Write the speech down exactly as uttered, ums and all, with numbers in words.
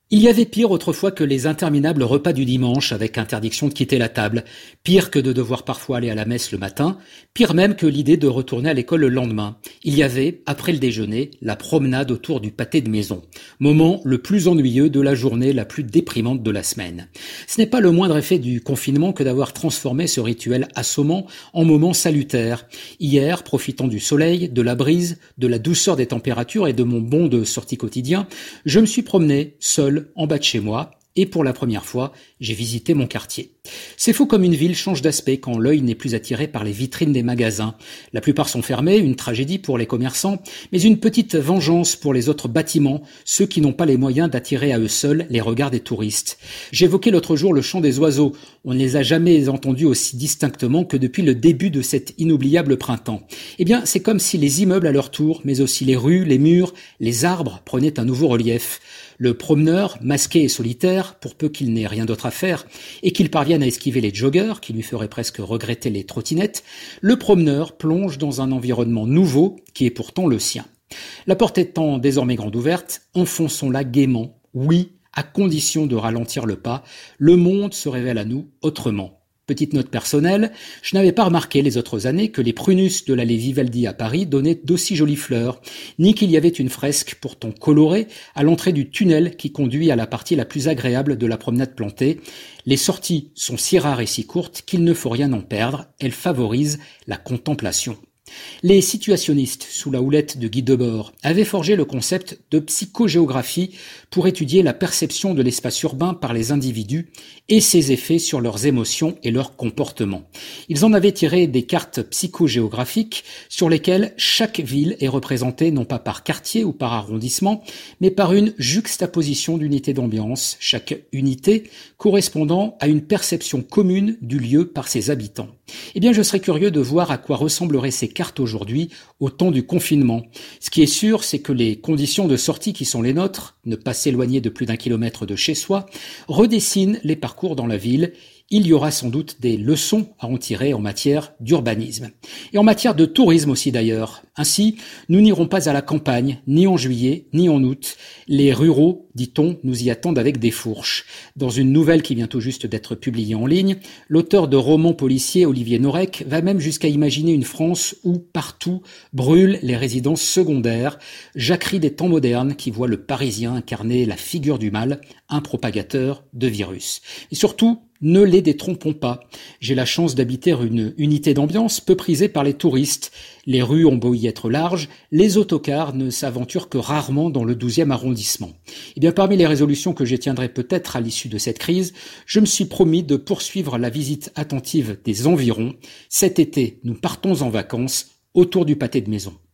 Il y avait pire autrefois que les interminables repas du dimanche avec interdiction de quitter la table, pire que de devoir parfois aller à la messe le matin, pire même que l'idée de retourner à l'école le lendemain. Il y avait, après le déjeuner, la promenade autour du pâté de maison, moment le plus ennuyeux de la journée la plus déprimante de la semaine. Ce n'est pas le moindre effet du confinement que d'avoir transformé ce rituel assommant en moment salutaire. Hier, profitant du soleil, de la brise, de la douceur des températures et de mon bond de sortie quotidien, je me suis promené, seul, en bas de chez moi, et pour la première fois, j'ai visité mon quartier. C'est fou comme une ville change d'aspect quand l'œil n'est plus attiré par les vitrines des magasins. La plupart sont fermés, une tragédie pour les commerçants, mais une petite vengeance pour les autres bâtiments, ceux qui n'ont pas les moyens d'attirer à eux seuls les regards des touristes. J'évoquais l'autre jour le chant des oiseaux. On ne les a jamais entendus aussi distinctement que depuis le début de cet inoubliable printemps. Eh bien, c'est comme si les immeubles à leur tour, mais aussi les rues, les murs, les arbres prenaient un nouveau relief. Le promeneur, masqué et solitaire, pour peu qu'il n'ait rien d'autre à faire, et qu'il parvienne à esquiver les joggeurs, qui lui feraient presque regretter les trottinettes, le promeneur plonge dans un environnement nouveau, qui est pourtant le sien. La porte étant désormais grande ouverte, enfonçons-la gaiement, oui, à condition de ralentir le pas, le monde se révèle à nous autrement. Petite note personnelle, je n'avais pas remarqué les autres années que les prunus de l'allée Vivaldi à Paris donnaient d'aussi jolies fleurs, ni qu'il y avait une fresque pourtant colorée à l'entrée du tunnel qui conduit à la partie la plus agréable de la promenade plantée. Les sorties sont si rares et si courtes qu'il ne faut rien en perdre, elles favorisent la contemplation. Les situationnistes, sous la houlette de Guy Debord, avaient forgé le concept de psychogéographie pour étudier la perception de l'espace urbain par les individus et ses effets sur leurs émotions et leurs comportements. Ils en avaient tiré des cartes psychogéographiques sur lesquelles chaque ville est représentée non pas par quartier ou par arrondissement, mais par une juxtaposition d'unités d'ambiance, chaque unité correspondant à une perception commune du lieu par ses habitants. Eh bien, je serais curieux de voir à quoi ressembleraient ces cartes aujourd'hui au temps du confinement. Ce qui est sûr, c'est que les conditions de sortie qui sont les nôtres, ne pas s'éloigner de plus d'un kilomètre de chez soi, redessinent les parcours dans la ville. Il y aura sans doute des leçons à en tirer en matière d'urbanisme. Et en matière de tourisme aussi d'ailleurs. Ainsi, nous n'irons pas à la campagne, ni en juillet, ni en août. Les ruraux, dit-on, nous y attendent avec des fourches. Dans une nouvelle qui vient tout juste d'être publiée en ligne, l'auteur de romans policiers Olivier Norek va même jusqu'à imaginer une France où, partout, brûlent les résidences secondaires, jacquerie des temps modernes qui voit le Parisien incarner la figure du mal, un propagateur de virus. Et surtout, ne les détrompons pas. J'ai la chance d'habiter une unité d'ambiance peu prisée par les touristes. Les rues ont beau y être larges, les autocars ne s'aventurent que rarement dans le douzième arrondissement. Eh bien, parmi les résolutions que j'étiendrai peut-être à l'issue de cette crise, je me suis promis de poursuivre la visite attentive des environs. Cet été, nous partons en vacances autour du pâté de maison.